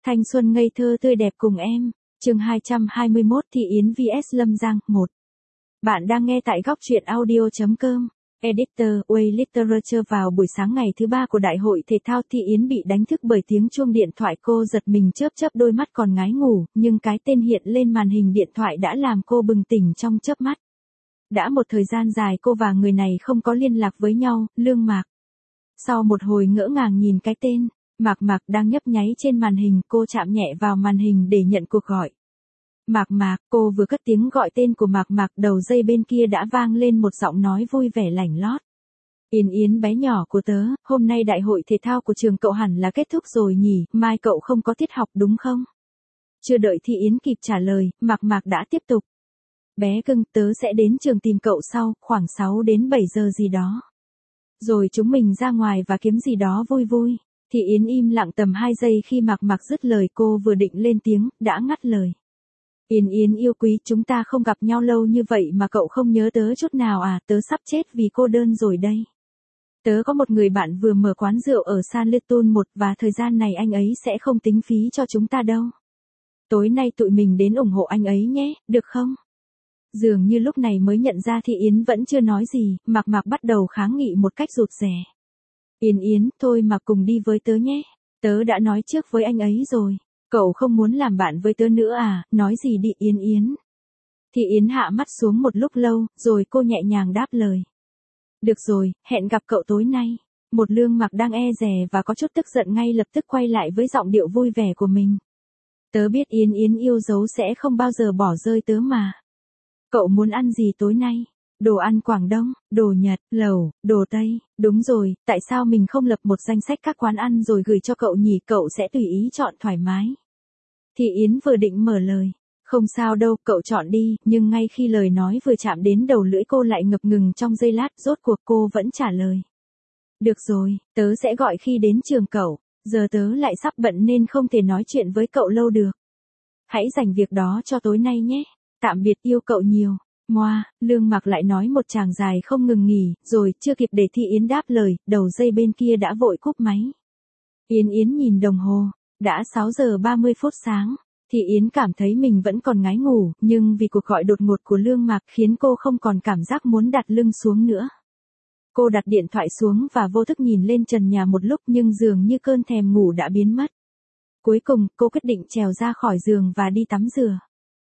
Thanh xuân ngây thơ tươi đẹp cùng em. Chương 221 Thị Yến vs Lâm Giang 1. Bạn đang nghe tại góc truyện audio.com. Editor Way Literature. Vào buổi sáng ngày thứ 3 của Đại hội Thể thao, Thị Yến bị đánh thức bởi tiếng chuông điện thoại. Cô giật mình chớp chớp đôi mắt còn ngái ngủ, nhưng cái tên hiện lên màn hình điện thoại đã làm cô bừng tỉnh trong chớp mắt. Đã một thời gian dài cô và người này không có liên lạc với nhau, Lương Mạc. Sau một hồi ngỡ ngàng nhìn cái tên Mạc Mạc đang nhấp nháy trên màn hình, cô chạm nhẹ vào màn hình để nhận cuộc gọi. Mạc Mạc, cô vừa cất tiếng gọi tên của Mạc Mạc, đầu dây bên kia đã vang lên một giọng nói vui vẻ lảnh lót. Yến Yến bé nhỏ của tớ, hôm nay đại hội thể thao của trường cậu hẳn là kết thúc rồi nhỉ, mai cậu không có tiết học đúng không? Chưa đợi Thị Yến kịp trả lời, Mạc Mạc đã tiếp tục. Bé cưng, tớ sẽ đến trường tìm cậu sau, khoảng 6 đến 7 giờ gì đó. Rồi chúng mình ra ngoài và kiếm gì đó vui vui. Thị Yến im lặng tầm 2 giây khi Mạc Mạc dứt lời, cô vừa định lên tiếng, đã ngắt lời. Yến Yến yêu quý, chúng ta không gặp nhau lâu như vậy mà cậu không nhớ tớ chút nào à, tớ sắp chết vì cô đơn rồi đây. Tớ có một người bạn vừa mở quán rượu ở San Litun 1 và thời gian này anh ấy sẽ không tính phí cho chúng ta đâu. Tối nay tụi mình đến ủng hộ anh ấy nhé, được không? Dường như lúc này mới nhận ra Thị Yến vẫn chưa nói gì, Mạc Mạc bắt đầu kháng nghị một cách rụt rè. Yến Yến, thôi mà cùng đi với tớ nhé. Tớ đã nói trước với anh ấy rồi. Cậu không muốn làm bạn với tớ nữa à, nói gì đi Yến Yến. Thị Yến hạ mắt xuống một lúc lâu, rồi cô nhẹ nhàng đáp lời. Được rồi, hẹn gặp cậu tối nay. Một Lương Mạc đang e dè và có chút tức giận ngay lập tức quay lại với giọng điệu vui vẻ của mình. Tớ biết Yến Yến yêu dấu sẽ không bao giờ bỏ rơi tớ mà. Cậu muốn ăn gì tối nay? Đồ ăn Quảng Đông, đồ Nhật, lẩu, đồ Tây. Đúng rồi, tại sao mình không lập một danh sách các quán ăn rồi gửi cho cậu nhỉ, cậu sẽ tùy ý chọn thoải mái. Thị Yến vừa định mở lời. Không sao đâu, cậu chọn đi, nhưng ngay khi lời nói vừa chạm đến đầu lưỡi cô lại ngập ngừng trong giây lát, rốt cuộc cô vẫn trả lời. Được rồi, tớ sẽ gọi khi đến trường cậu, giờ tớ lại sắp bận nên không thể nói chuyện với cậu lâu được. Hãy dành việc đó cho tối nay nhé, tạm biệt, yêu cậu nhiều. Moa, Lương Mạc lại nói một tràng dài không ngừng nghỉ, rồi chưa kịp để Thị Yến đáp lời, đầu dây bên kia đã vội cúp máy. Yến Yến nhìn đồng hồ, đã 6 giờ 30 phút sáng. Thị Yến cảm thấy mình vẫn còn ngái ngủ, nhưng vì cuộc gọi đột ngột của Lương Mạc khiến cô không còn cảm giác muốn đặt lưng xuống nữa. Cô đặt điện thoại xuống và vô thức nhìn lên trần nhà một lúc, nhưng dường như cơn thèm ngủ đã biến mất. Cuối cùng, cô quyết định trèo ra khỏi giường và đi tắm rửa.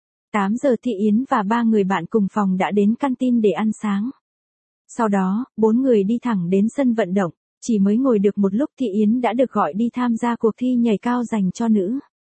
8 giờ Thị Yến và 3 người bạn cùng phòng đã đến canteen để ăn sáng. Sau đó, 4 người đi thẳng đến sân vận động, chỉ mới ngồi được một lúc Thị Yến đã được gọi đi tham gia cuộc thi nhảy cao dành cho nữ.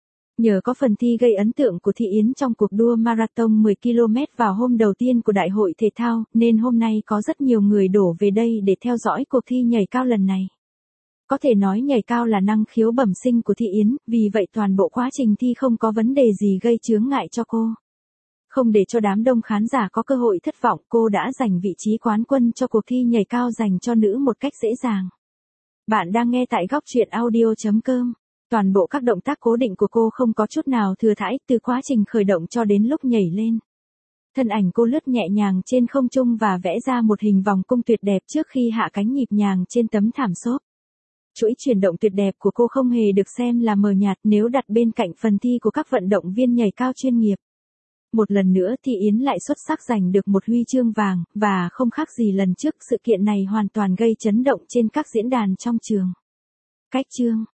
Nhờ có phần thi gây ấn tượng của Thị Yến trong cuộc đua marathon 10 km vào hôm đầu tiên của Đại hội Thể thao, nên hôm nay có rất nhiều người đổ về đây để theo dõi cuộc thi nhảy cao lần này. Có thể nói nhảy cao là năng khiếu bẩm sinh của Thị Yến, vì vậy toàn bộ quá trình thi không có vấn đề gì gây chướng ngại cho cô. Không để cho đám đông khán giả có cơ hội thất vọng, cô đã giành vị trí quán quân cho cuộc thi nhảy cao dành cho nữ một cách dễ dàng. Bạn đang nghe tại góc truyện audio.com. Toàn bộ các động tác cố định của cô không có chút nào thừa thãi, từ quá trình khởi động cho đến lúc nhảy lên. Thân ảnh cô lướt nhẹ nhàng trên không trung và vẽ ra một hình vòng cung tuyệt đẹp trước khi hạ cánh nhịp nhàng trên tấm thảm xốp. Chuỗi chuyển động tuyệt đẹp của cô không hề được xem là mờ nhạt nếu đặt bên cạnh phần thi của các vận động viên nhảy cao chuyên nghiệp. Một lần nữa Thị Yến lại xuất sắc giành được một huy chương vàng, và không khác gì lần trước, sự kiện này hoàn toàn gây chấn động trên các diễn đàn trong trường. Cách chương